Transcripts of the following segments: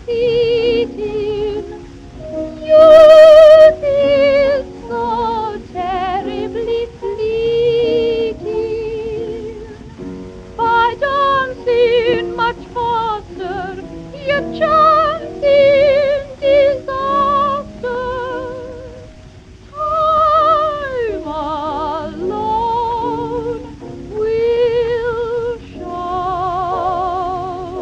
fleeting. Youth is so terribly fleeting. By dancing much faster, you chance in disaster. Time alone will show.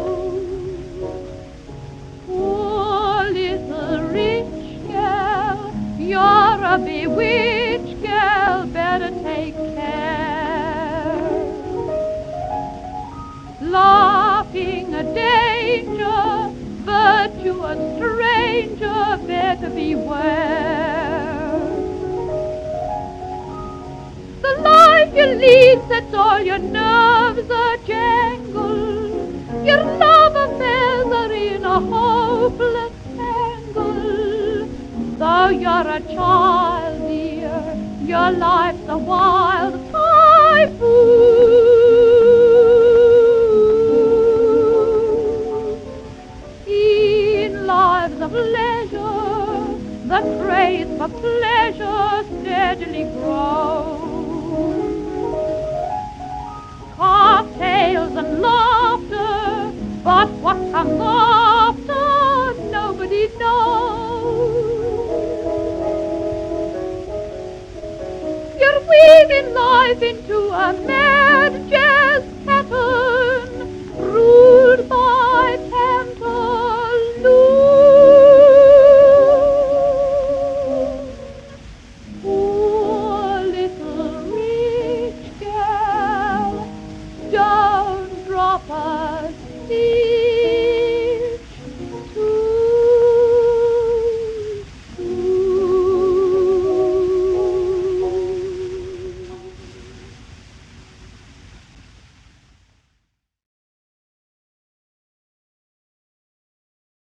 Poor little rich girl, you're a bewitched girl, better take care. Laughing a danger, virtuous stranger, better beware. The life you lead sets all your nerves a-jangle. Your love affairs are in a hopeless tangle. Though you're a child, dear, your life's a wild typhoon. In lives of leisure, the craze for pleasure steadily grows. Cocktails and laughter, but what comes after, nobody knows. You're weaving life into a mad